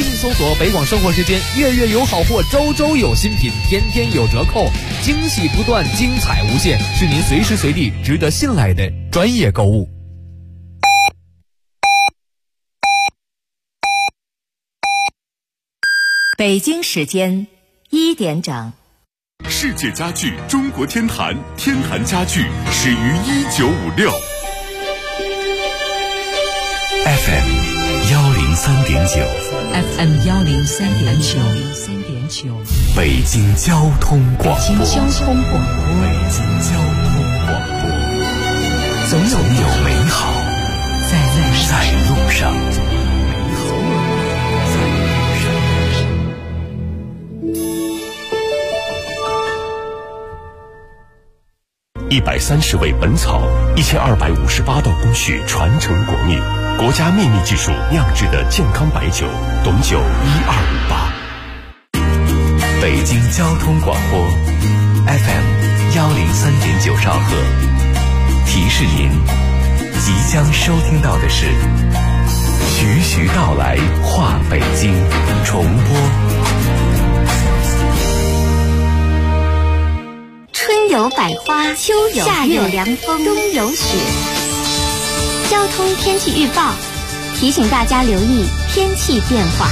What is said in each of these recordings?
信搜索北广生活时间，月月有好货，周周有新品，天天有折扣，惊喜不断，精彩无限，是您随时随地值得信赖的专业购物。 北京时间1点整。 世界家具中国天坛，天坛家具始于1956。FM 103.9 FM 103.9， 北京交通广播。 北京交通广播，总有美好在路上。 130味本草，1258道工序传承国秘，国家秘密技术酿制的健康白酒，董酒1258。 北京交通广播 FM 103.9兆赫，提示您，即将收听到的是徐徐道来话北京重播。 春有百花，秋有夏有凉风，冬有雪。交通天气预报提醒大家留意天气变化。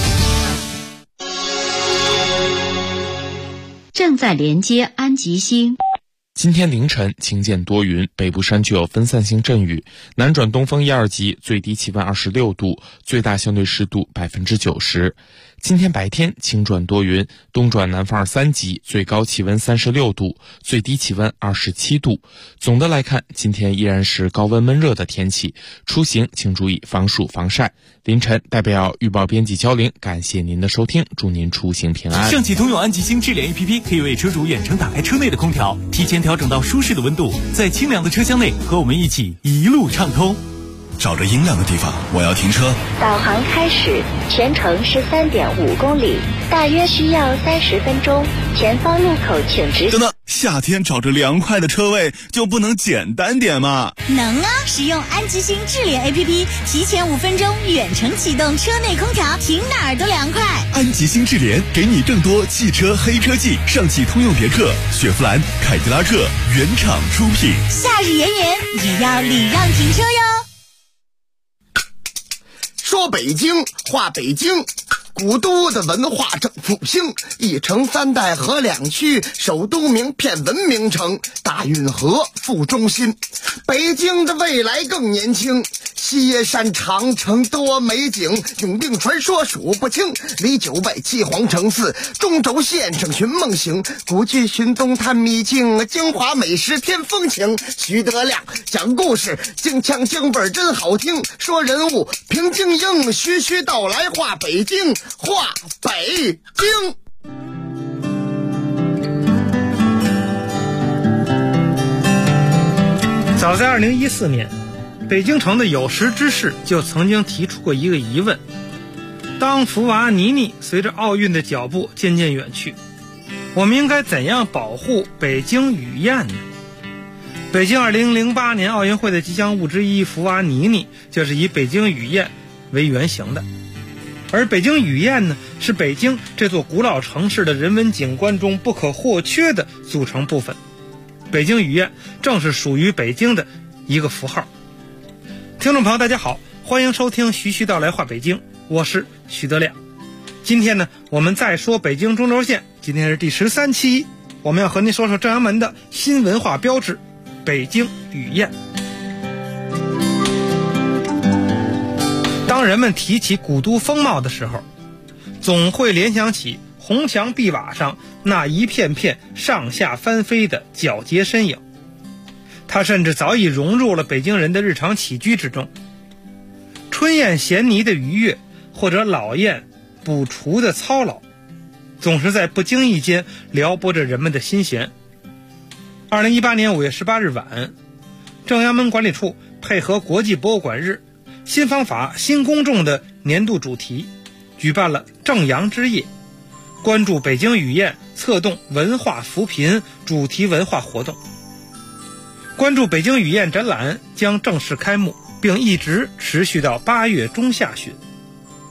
正在连接安吉星。 今天凌晨晴间多云，北部山区有分散性阵雨，南转东风1、2级，最低气温26度，最大相对湿度90%。今天白天晴转多云，东转南风2、3级，最高气温36度，最低气温27度。总的来看，今天依然是高温闷热的天气，出行请注意防暑防晒。凌晨代表预报编辑焦玲，感谢您的收听，祝您出行平安。 上汽通用安吉星智联 APP 可以为车主远程打开车内的空调，提前调整到舒适的温度，在清凉的车厢内和我们一起一路畅通。 找着阴凉的地方，我要停车。 导航开始，全程是3.5公里，大约需要30分钟。前方路口请直。 等等，夏天找着凉快的车位就不能简单点吗？ 能啊！使用安吉星智联 APP， 提前5分钟远程启动车内空调，停哪儿都凉快。 安吉星智联给你更多汽车黑科技，上汽通用别克、雪佛兰、凯迪拉克原厂出品。 夏日炎炎也要礼让停车哟。 说北京话北京，古都的文化正复兴，一城三代合两区，首都名片文明城，大运河副中心。北京的未来更年轻，西山长城多美景，永定传说数不清，离九外七皇城寺，中轴线上寻梦行，古剧寻踪探秘境，京华美食添风情。徐德亮讲故事，京腔京味真好听，说人物平静应，徐徐道来话北京，话北京。 早在2014年，北京城的有识之士就曾经提出过一个疑问：当福娃妮妮随着奥运的脚步渐渐远去，我们应该怎样保护北京雨燕呢？北京2008年奥运会的吉祥物之一福娃妮妮就是以北京雨燕为原型的，而北京雨燕呢，是北京这座古老城市的人文景观中不可或缺的组成部分。北京雨燕正是属于北京的一个符号。听众朋友大家好，欢迎收听徐徐道来话北京，我是徐德亮。今天呢，我们再说北京中轴线，今天是第13期，我们要和您说说正阳门的新文化标志北京雨燕。当人们提起古都风貌的时候，总会联想起红墙碧瓦上那一片片上下翻飞的皎洁身影，它甚至早已融入了北京人的日常起居之中。春燕衔泥的愉悦，或者老燕捕雏的操劳，总是在不经意间撩拨着人们的心弦。2018年5月18日晚，正阳门管理处配合国际博物馆日、新方法新公众的年度主题，举办了正阳之夜，关注北京雨燕策动文化扶贫主题文化活动。关注北京雨燕展览将正式开幕，并一直持续到8月中下旬。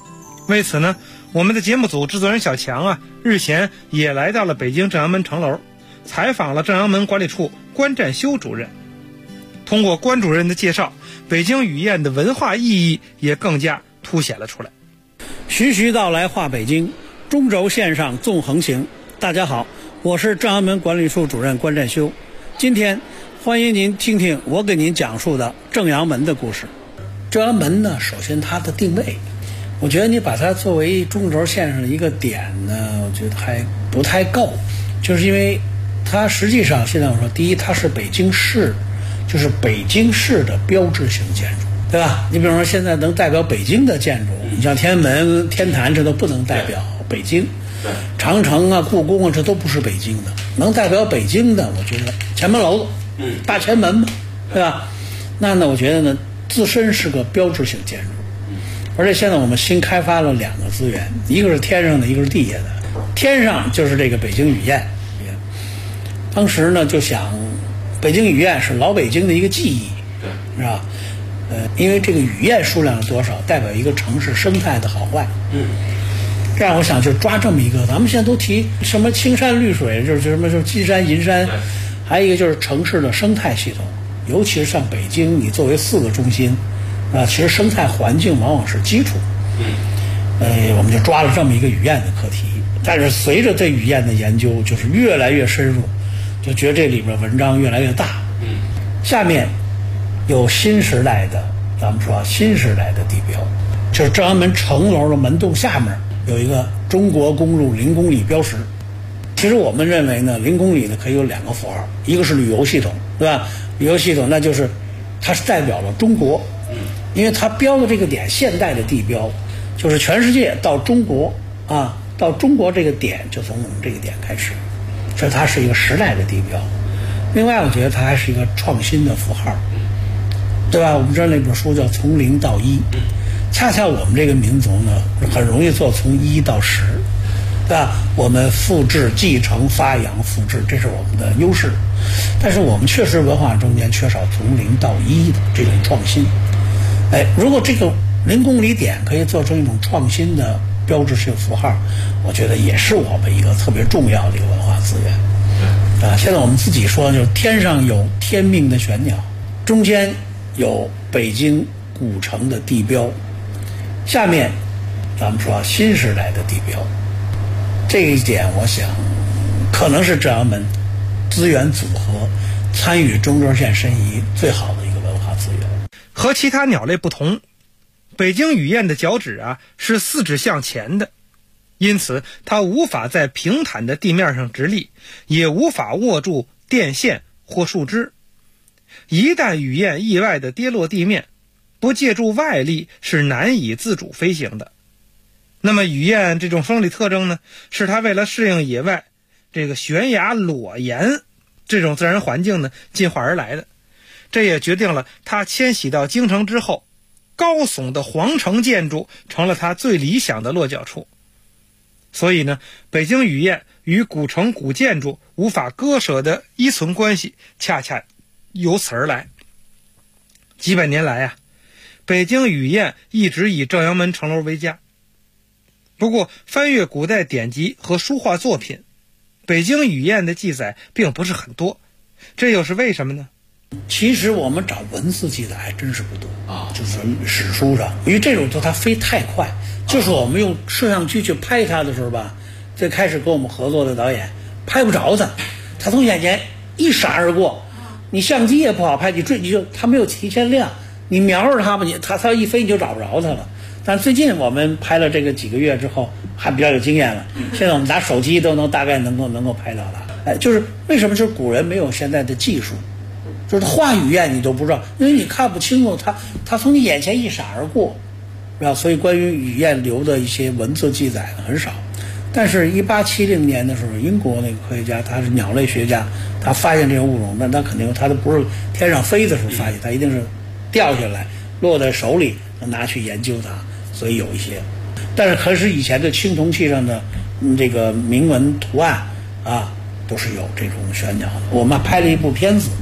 为此呢，我们的节目组制作人小强啊，日前也来到了北京正阳门城楼，采访了正阳门管理处关占修主任。通过关主任的介绍，北京语宴的文化意义也更加凸显了出来。 徐徐道来话北京，中轴线上纵横行。大家好，我是正阳门管理处主任关占修。今天欢迎您听听我给您讲述的正阳门的故事。正阳门呢，首先它的定位，我觉得你把它作为中轴线上的一个点呢，我觉得还不太够，就是因为它实际上现在我说，第一，它是北京市，就是北京市的标志性建筑，对吧？你比如说现在能代表北京的建筑，你像天安门、天坛，这都不能代表北京。长城啊、故宫啊，这都不是北京的。能代表北京的，我觉得前门楼子，大前门嘛，对吧？那呢，我觉得呢，自身是个标志性建筑。而且现在我们新开发了2个资源，一个是天上的，一个是地下的。天上就是这个北京语宴，当时呢就想，北京语宴是老北京的一个记忆，是吧？因为这个语宴数量是多少，代表一个城市生态的好坏。这样我想就抓这么一个，咱们现在都提什么青山绿水，就是什么就是金山银山，还有一个就是城市的生态系统，尤其是像北京，你作为4个中心。其实生态环境往往是基础。我们就抓了这么一个语宴的课题。但是随着对语宴的研究，就是越来越深入，就觉得这里边文章越来越大。下面有新时代的，咱们说新时代的地标，就是正阳门城楼的门洞下面有一个中国公路0公里标识。其实我们认为呢，0公里呢可以有2个符号，一个是旅游系统，对吧？旅游系统那就是它是代表了中国。因为它标的这个点，现代的地标，就是全世界到中国啊，到中国这个点就从我们这个点开始，所以它是一个时代的地标。另外，我觉得它还是一个创新的符号，对吧？我们知道那本书叫《从0到1》，恰恰我们这个民族呢，很容易做从1到10，对吧？我们复制、继承、发扬、复制，这是我们的优势。但是我们确实文化中间缺少从0到1的这种创新。如果这个0公里点可以做成一种创新的标志性符号，我觉得也是我们一个特别重要的一个文化资源。现在我们自己说，就是天上有天命的玄鸟，中间有北京古城的地标，下面咱们说新时代的地标。这一点我想可能是正阳门资源组合参与中轴线申遗最好的一个文化资源。 和其他鸟类不同，北京语宴的脚趾啊是4指向前的，因此它无法在平坦的地面上直立，也无法握住电线或树枝。一旦语宴意外的跌落地面，不借助外力是难以自主飞行的。那么语宴这种生理特征呢，是它为了适应野外这个悬崖裸岩这种自然环境呢进化而来的。这也决定了它迁徙到京城之后，高耸的皇城建筑成了它最理想的落脚处。所以呢，北京语宴与古城古建筑无法割舍的依存关系，恰恰由此而来。几百年来啊，北京语宴一直以正阳门城楼为家。不过翻阅古代典籍和书画作品，北京语宴的记载并不是很多，这又是为什么呢？ 其实我们找文字记载还真是不多就是史书上，因为这种它飞太快，就是我们用摄像机去拍它的时候吧，最开始跟我们合作的导演拍不着它从眼前一闪而过，你相机也不好拍，它没有提前亮，你瞄着它吧，它一飞你就找不着它了。但最近我们拍了这个几个月之后，还比较有经验了。现在我们拿手机都能大概能够拍到它。就是为什么就是古人没有现在的技术，就是画语言你都不知道，因为你看不清楚它从你眼前一闪而过，是吧？所以关于语言留的一些文字记载很少。但是1870年的时候，英国那个科学家，他是鸟类学家，他发现这个物种，那他肯定他都不是天上飞的时候发现，他一定是掉下来落在手里拿去研究它，所以有一些。但是可是以前的青铜器上的这个铭文图案啊，都是有这种玄鸟的。我们拍了一部片子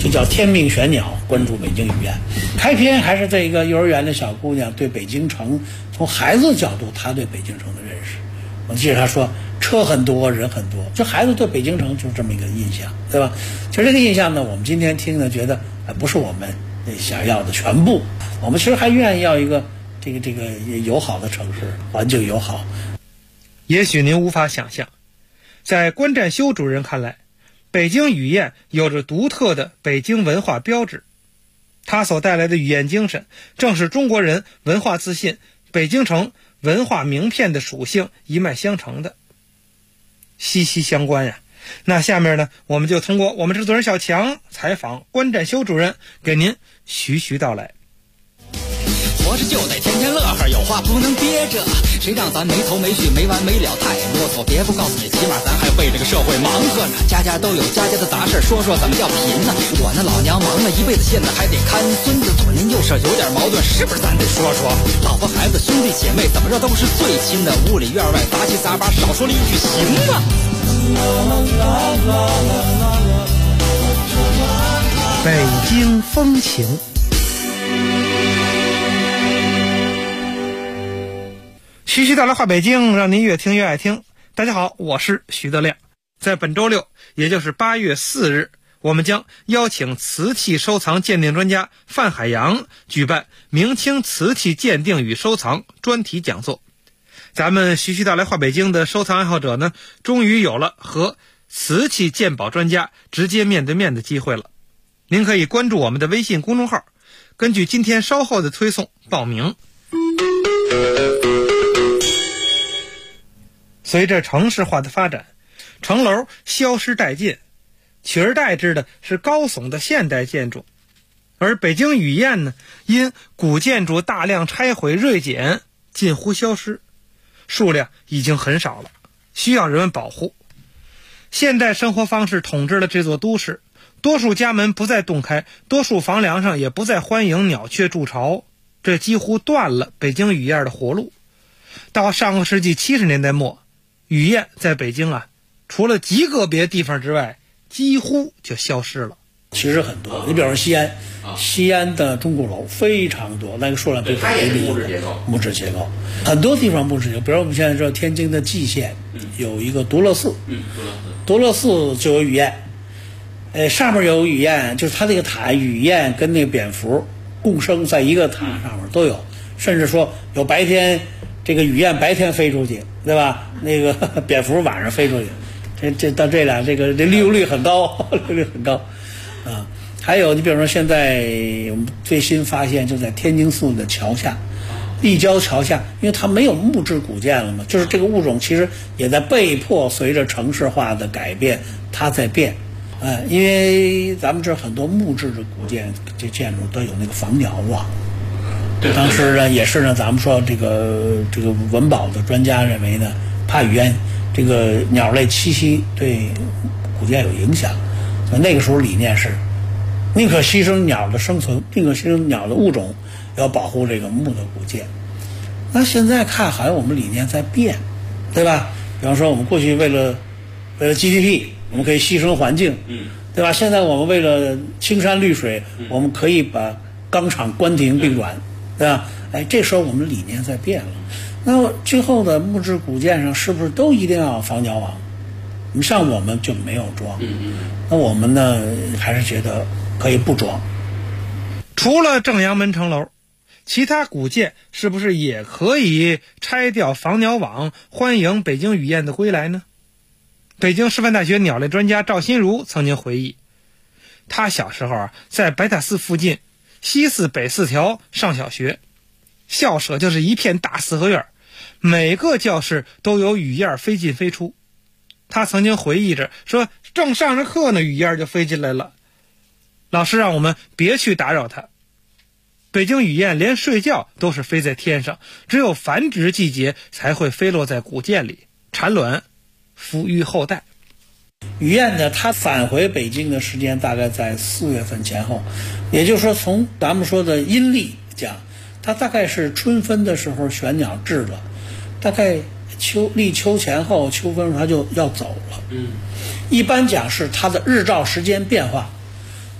就叫天命玄鸟，关注北京语言。开篇还是这个幼儿园的小姑娘对北京城，从孩子角度，她对北京城的认识。我记得她说，车很多，人很多，就孩子对北京城就是这么一个印象，对吧？其实这个印象呢，我们今天听呢，觉得不是我们想要的全部。我们其实还愿意要一个这个友好的城市，环境友好。 也许您无法想象，在关占修主任看来，北京语言有着独特的北京文化标志，它所带来的语言精神，正是中国人文化自信、北京城文化名片的属性一脉相承的，息息相关呀。那下面呢，我们就通过我们制作人小强采访关占修主任，给您徐徐道来。 活着就得天天乐呵，有话不能憋着，谁让咱没头没绪没完没了太啰嗦。别不告诉你，起码咱还为这个社会忙活呢。家家都有家家的杂事，说说怎么叫贫呢？我那老娘忙了一辈子，现在还得看孙子，左邻右舍有点矛盾，是不是咱得说说？老婆孩子兄弟姐妹怎么着都是最亲的，屋里院外杂七杂八，少说了一句行吗？ 北京风情。徐徐道来话北京，让您越听越爱听。大家好，我是徐德亮。在本周六，也就是8月4日，我们将邀请瓷器收藏鉴定专家范海洋举办明清瓷器鉴定与收藏专题讲座。咱们徐徐道来话北京的收藏爱好者呢，终于有了和瓷器鉴宝专家直接面对面的机会了。您可以关注我们的微信公众号，根据今天稍后的推送报名。随着城市化的发展，城楼消失殆尽，取而代之的是高耸的现代建筑。而北京语言呢，因古建筑大量拆毁锐减，近乎消失，数量已经很少了，需要人们保护。现代生活方式统治了这座都市，多数家门不再洞开，多数房梁上也不再欢迎鸟雀筑巢，这几乎断了北京语言的活路。到上个世纪70年代末，语言在北京除了极个别地方之外，几乎就消失了。 其实很多，你比如说西安的钟鼓楼非常多，那个数量非常非常木质结构，很多地方木质结构。比如我们现在知道天津的蓟县有一个独乐寺，独乐寺就有语言，上面有语言，就是它这个塔语言跟那个蝙蝠共生在一个塔上面都有，甚至说有白天这个语言白天飞出去，对吧？那个蝙蝠晚上飞出去，这到这俩这利用率很高，利用率很高啊。还有你比如说现在我们最新发现，就在天津寺的桥下，立交桥下，因为它没有木质古建了嘛，就是这个物种其实也在被迫随着城市化的改变，它在变。因为咱们这很多木质的古建这建筑都有那个防鸟网。当时呢，也是呢，咱们说这个文保的专家认为呢，怕语言这个鸟类栖息对古建有影响，所以那个时候理念是，宁可牺牲鸟的生存，宁可牺牲鸟的物种，要保护这个木的古建。那现在看好像我们理念在变，对吧？比方说我们过去为了 GDP， 我们可以牺牲环境，对吧？现在我们为了青山绿水，我们可以把钢厂关停并转，对吧？这时候我们理念在变了。那最后的木质古建上是不是都一定要防鸟网？像我们就没有装，那我们呢还是觉得可以不装。 除了正阳门城楼，其他古建是不是也可以拆掉防鸟网，欢迎北京语言的归来呢？北京师范大学鸟类专家赵新如曾经回忆，他小时候在白塔寺附近西四北四条上小学，校舍就是一片大四合院，每个教室都有雨燕飞进飞出。他曾经回忆着说，正上着课呢，雨燕就飞进来了，老师让我们别去打扰它。北京雨燕连睡觉都是飞在天上，只有繁殖季节才会飞落在古建里产卵孵育后代。 雨燕呢，它返回北京的时间大概在4月份前后，也就是说从咱们说的阴历讲，它大概是春分的时候选鸟至了，大概立秋前后秋分它就要走了。一般讲是它的日照时间变化，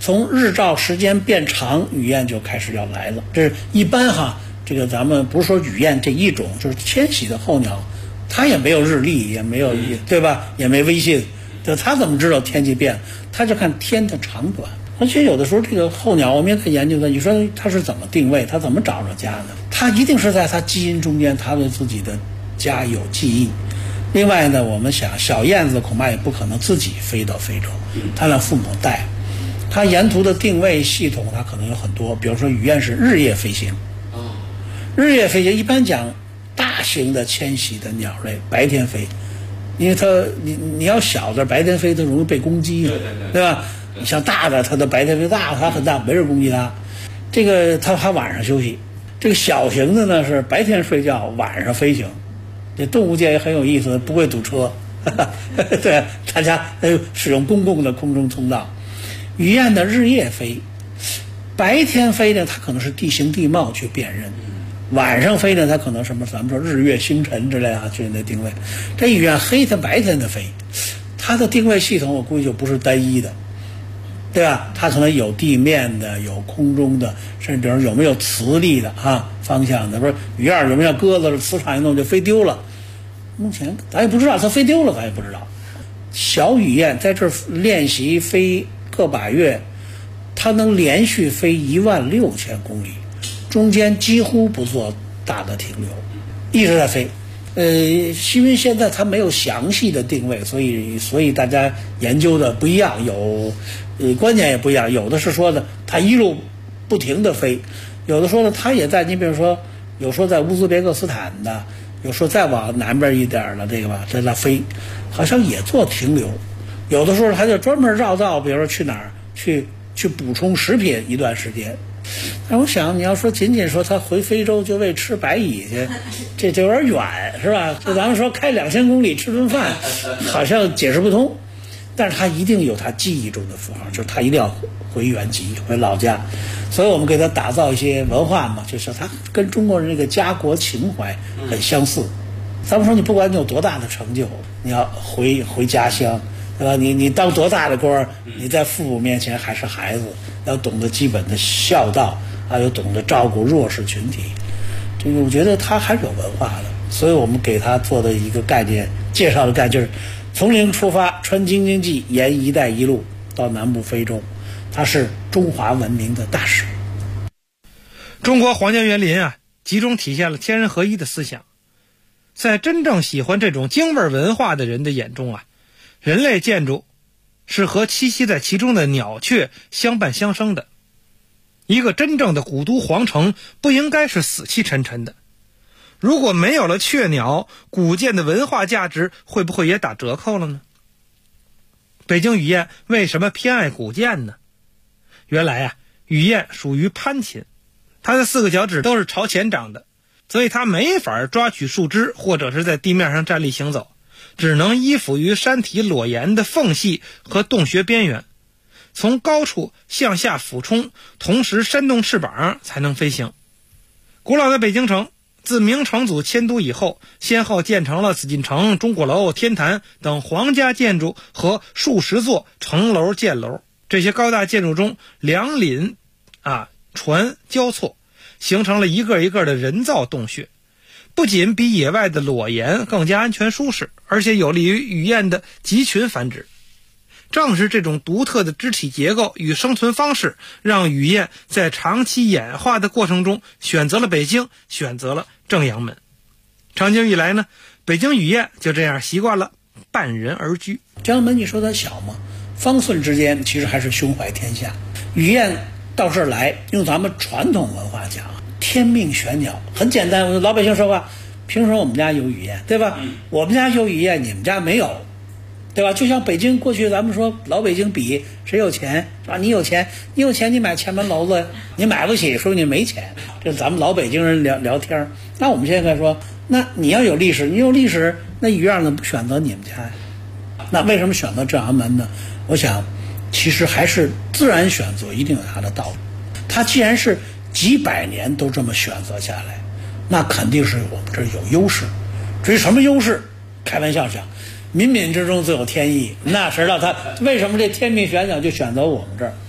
从日照时间变长，雨燕就开始要来了。这是一般哈，这个咱们不是说雨燕这一种，就是迁徙的候鸟，它也没有日历，也没有对吧？也没微信，就它怎么知道天气变？它就看天的长短。而且有的时候这个候鸟，我们也在研究它，你说它是怎么定位？它怎么找着家呢？它一定是在它基因中间，它对自己的家有记忆。另外呢，我们想小燕子恐怕也不可能自己飞到非洲，它让父母带。它沿途的定位系统，它可能有很多，比如说雨燕是日夜飞行。日夜飞行一般讲，大型的迁徙的鸟类白天飞，因为它你要小的白天飞，它容易被攻击，对吧？你像大的，它的白天飞大，它很大，没人攻击它。这个它晚上休息。这个小型的呢是白天睡觉，晚上飞行。这动物界也很有意思，不会堵车，对，大家使用公共的空中通道。雨燕的日夜飞，白天飞呢，它可能是地形地貌去辨认；晚上飞呢，它可能什么咱们说日月星辰之类啊，之类的定位。这雨燕黑天白天的飞，它的定位系统我估计就不是单一的。对吧？它可能有地面的，有空中的，甚至比如有没有磁力的方向的，不是雨燕有没有鸽子磁场一弄就飞丢了？目前咱也不知道，它飞丢了咱也不知道。小雨燕在这儿练习飞个把月，它能连续飞16000公里，中间几乎不做大的停留，一直在飞。因为现在它没有详细的定位，所以大家研究的不一样，观点也不一样。有的是说的它一路不停的飞，有的说呢它也在，你比如说有说在乌兹别克斯坦的，有说再往南边一点的这个吧，在那飞，好像也做停留。有的时候它就专门绕道，比如说去哪儿去补充食品一段时间。但我想你要说仅仅说他回非洲就为吃白蚁去，这有点远是吧？就咱们说开2000公里吃顿饭，好像解释不通。但是他一定有他记忆中的符号，就是他一定要回原籍回老家，所以我们给他打造一些文化嘛，就是他跟中国人这个家国情怀很相似。咱们说你不管你有多大的成就，你要回家乡，对吧？你当多大的官，你在父母面前还是孩子，要懂得基本的孝道，还有懂得照顾弱势群体。这个我觉得他还是有文化的，所以我们给他做的一个概念介绍的概念就是从零出发，穿京津冀，沿一带一路到南部非洲，它是中华文明的大使。 中国皇家园林集中体现了天人合一的思想。在真正喜欢这种京味文化的人的眼中人类建筑是和栖息在其中的鸟雀相伴相生的。一个真正的古都皇城不应该是死气沉沉的。如果没有了雀鸟，古建的文化价值会不会也打折扣了呢？北京雨燕为什么偏爱古建呢？原来雨燕属于攀禽，它的4个脚趾都是朝前长的，所以它没法抓取树枝或者是在地面上站立行走，只能依附于山体裸岩的缝隙和洞穴边缘，从高处向下俯冲，同时扇动翅膀才能飞行。古老的北京城自明成祖迁都以后，先后建成了紫禁城、钟鼓楼、天坛等皇家建筑和数十座城楼箭楼。这些高大建筑中，梁檩船交错，形成了一个一个的人造洞穴，不仅比野外的裸岩更加安全舒适，而且有利于雨燕的集群繁殖。正是这种独特的肢体结构与生存方式，让雨燕在长期演化的过程中选择了北京，选择了正阳门。长久以来呢，北京雨燕就这样习惯了伴人而居。 正阳门你说它小吗？方寸之间其实还是胸怀天下。雨燕到这儿来，用咱们传统文化讲，天命玄鸟，很简单。我老百姓说话，凭什么我们家有雨燕，对吧？我们家有雨燕，你们家没有，对吧？就像北京过去咱们说老北京比谁有钱，是吧？你有钱你买前门楼子，你买不起，说你没钱。这咱们老北京人聊天。那我们现在说，那你要有历史，你有历史，那雨燕怎么不选择你们家呀？那为什么选择正阳门呢？我想其实还是自然选择一定有它的道理。它既然是几百年都这么选择下来，那肯定是我们这儿有优势。至于什么优势，开玩笑讲，冥冥之中自有天意。那谁知道他为什么这天命玄鸟就选择我们这儿？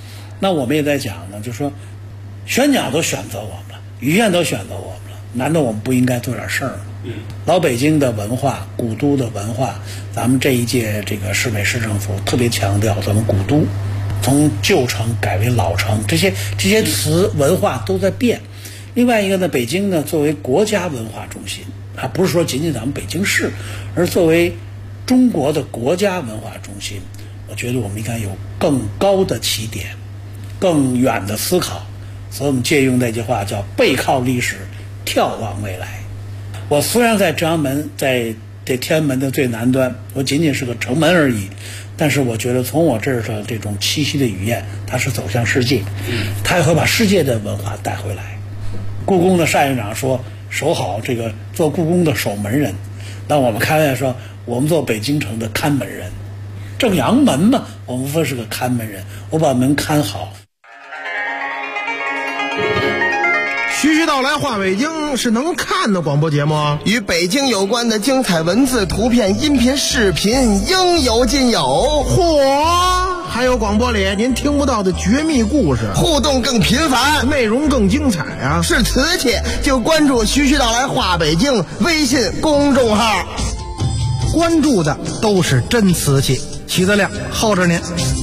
那我们也在讲呢，就是说玄鸟都选择我们了，语言都选择我们了，难道我们不应该做点事儿吗？老北京的文化，古都的文化，咱们这一届这个市委市政府特别强调咱们古都从旧城改为老城，这些词文化都在变。另外一个呢，北京呢作为国家文化中心啊，不是说仅仅咱们北京市，而作为中国的国家文化中心，我觉得我们应该有更高的起点，更远的思考。所以我们借用那句话叫背靠历史，眺望未来。我虽然在正阳门，在这天安门的最南端，我仅仅是个城门而已，但是我觉得从我这儿的这种栖息的语言，它是走向世界，它也会把世界的文化带回来。故宫的单院长说守好这个做故宫的守门人，那我们开玩笑说我们做北京城的看门人。正阳门嘛，我们说是个看门人，我把门看好。 徐徐道来话北京是能看的广播节目， 与北京有关的精彩文字、图片、音频、视频应有尽有。 嚯，还有广播里您听不到的绝密故事， 互动更频繁， 内容更精彩啊！ 是瓷器就关注徐徐道来话北京微信公众号， 关注的都是真瓷器，起得亮，厚着您。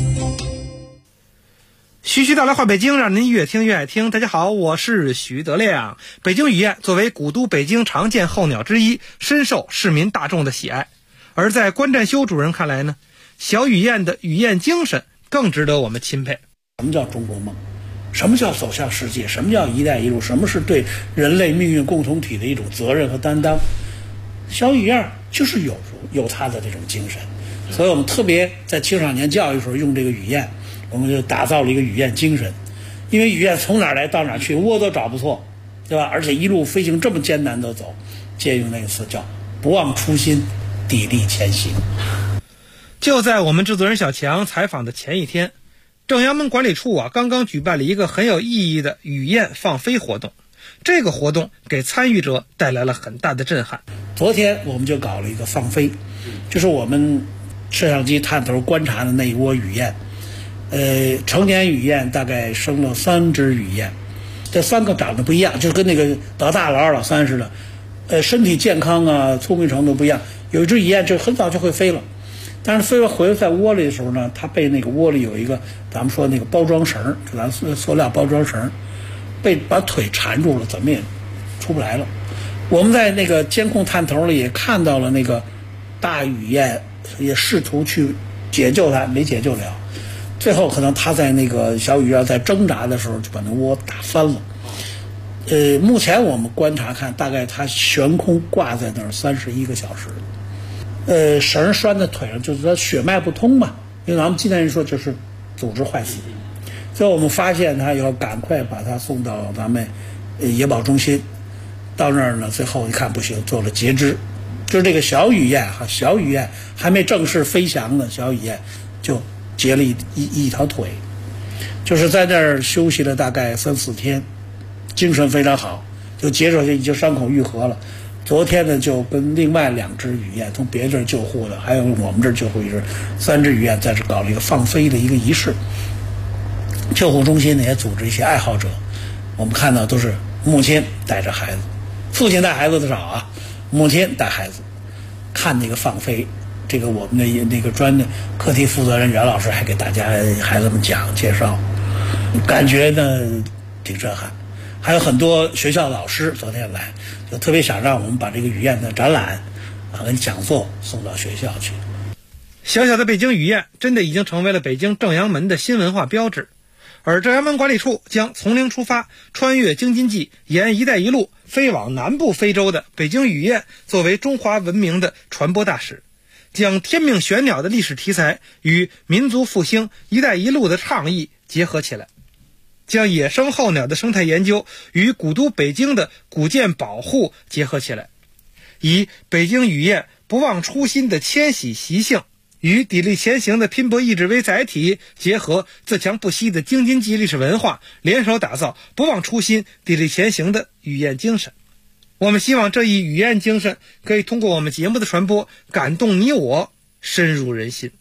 徐徐道来话北京，让您越听越爱听。大家好，我是徐德亮。北京语言作为古都北京常见候鸟之一，深受市民大众的喜爱。而在关占修主任看来呢，小雨燕的语言精神更值得我们钦佩。 什么叫中国梦？什么叫走向世界？什么叫一带一路？什么是对人类命运共同体的一种责任和担当？小雨燕就是有他的这种精神，所以我们特别在青少年教育时候用这个语言，我们就打造了一个语言精神。因为语言从哪儿来到哪儿去，窝都找不错，对吧？而且一路飞行这么艰难的走，借用那个词叫不忘初心，砥砺前行。 就在我们制作人小强采访的前一天，正阳门管理处刚刚举办了一个很有意义的雨燕放飞活动。这个活动给参与者带来了很大的震撼。 昨天我们就搞了一个放飞，就是我们摄像机探头观察的那一窝雨燕，成年雨燕大概生了3只雨燕，这3个长得不一样，就跟那个老大老二老三似的，身体健康啊，聪明程度不一样。有一只雨燕就很早就会飞了，但是飞回在窝里的时候呢，它被那个窝里有一个咱们说那个包装绳，就咱塑料包装绳，把腿缠住了，怎么也出不来了。我们在那个监控探头里也看到了那个大雨燕，也试图去解救它，没解救了。最后可能它在那个小雨燕在挣扎的时候就把那窝打翻了。目前我们观察看，大概它悬空挂在那儿31个小时。绳拴在腿上，就是说血脉不通嘛，因为咱们今天人说就是组织坏死。所以我们发现它以后，赶快把它送到咱们野保中心。到那儿呢，最后一看不行，做了截肢。就是这个小雨燕小雨燕还没正式飞翔呢，小雨燕就截了一条腿，就是在那儿休息了大概3、4天，精神非常好，就截出去，已经伤口愈合了。昨天呢，就跟另外2只雨燕从别地儿救护的，还有我们这儿救护一只，3只雨燕在这搞了一个放飞的一个仪式。救护中心呢也组织一些爱好者，我们看到都是母亲带着孩子，父亲带孩子的少啊，母亲带孩子看那个放飞。这个我们的那个专课题负责人袁老师还给大家孩子们讲介绍，感觉呢挺震撼。还有很多学校老师昨天来，就特别想让我们把这个雨燕的展览跟讲座送到学校去。 小小的北京雨燕真的已经成为了北京正阳门的新文化标志。而正阳门管理处将从零出发，穿越京津冀，沿一带一路飞往南部非洲的北京雨燕作为中华文明的传播大使，将天命玄鸟的历史题材与民族复兴一带一路的倡议结合起来，将野生候鸟的生态研究与古都北京的古建保护结合起来，以北京雨燕不忘初心的迁徙习性与砥砺前行的拼搏意志为载体，结合自强不息的京津冀历史文化，联手打造不忘初心、砥砺前行的雨燕精神。我们希望这一雨燕精神可以通过我们节目的传播，感动你我，深入人心。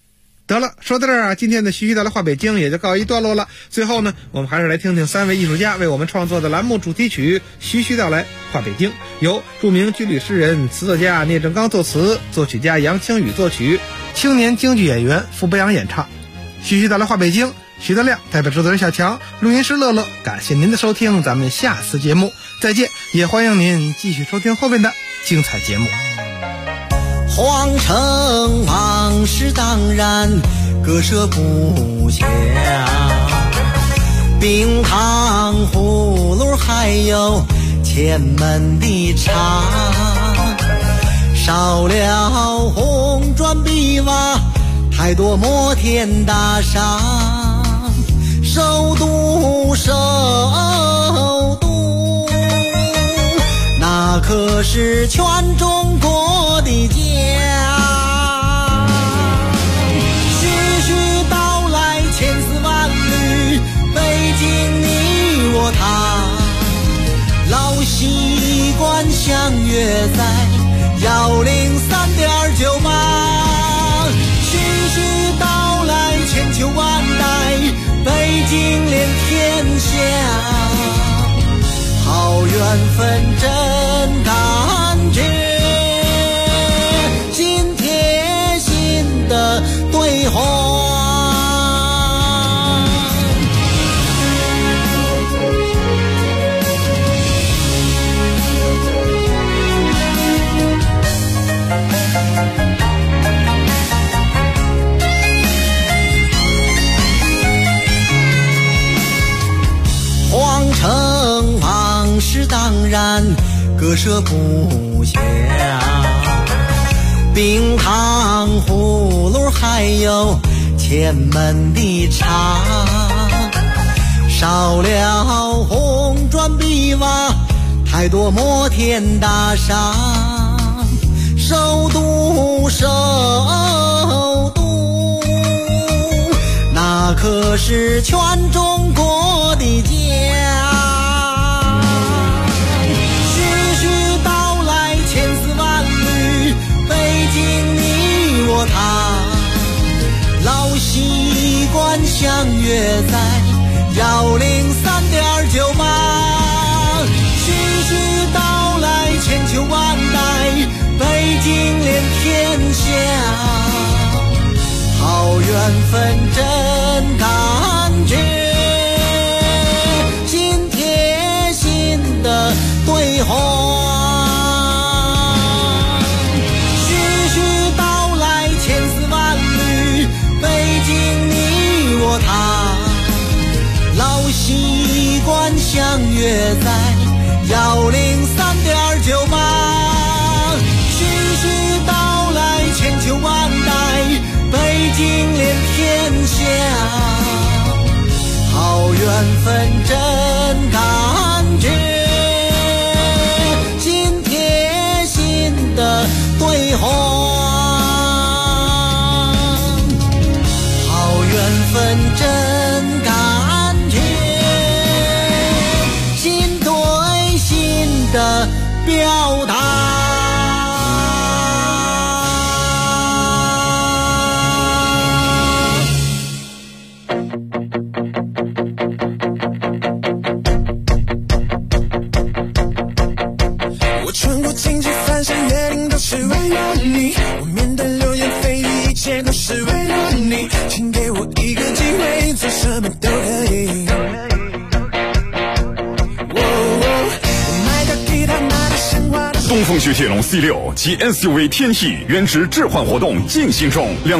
得了，说到这儿啊，今天的徐徐道来话北京也就告一段落了。最后呢，我们还是来听听3位艺术家为我们创作的栏目主题曲《徐徐道来话北京》，由著名军旅诗人、词作家聂正刚作词，作曲家杨清宇作曲，青年京剧演员傅北阳演唱。徐徐道来话北京，徐德亮代表制作人小强，录音师乐乐，感谢您的收听，咱们下次节目再见，也欢迎您继续收听后面的精彩节目。 皇城往事当然割舍不下，冰糖葫芦还有前门的茶，少了红砖碧瓦，太多摩天大厦，首都首都，那可是全中国的家。徐徐道来千丝万缕，北京你我他，老习惯相约在103.98。徐徐道来千秋万代，北京连天下，好缘分真感觉，心贴心的对话。皇城往事当然割舍不下，冰糖葫芦还有前门的茶，少了红砖碧瓦，太多摩天大厦，首都首都，那可是全中国的家。徐徐道来千丝万缕，北京你我他，老习惯相约在103.98。徐徐道来千秋万代，北京连天下，好缘分真感觉，心贴心的对话。徐徐道来千丝万缕，北京你我他，老习惯相约在103.98。徐徐道来千秋万代，北京连天下，好缘分真感觉，心贴心的对话。好缘分真感觉，心对心的表达。 我穿过荆棘翻山越岭都是为了你，我面对流言蜚语一切都是为了你，请给我一个机会，做什么都可以。 东风雪铁龙 C6 及 SUV 天翼原值置换活动进行中。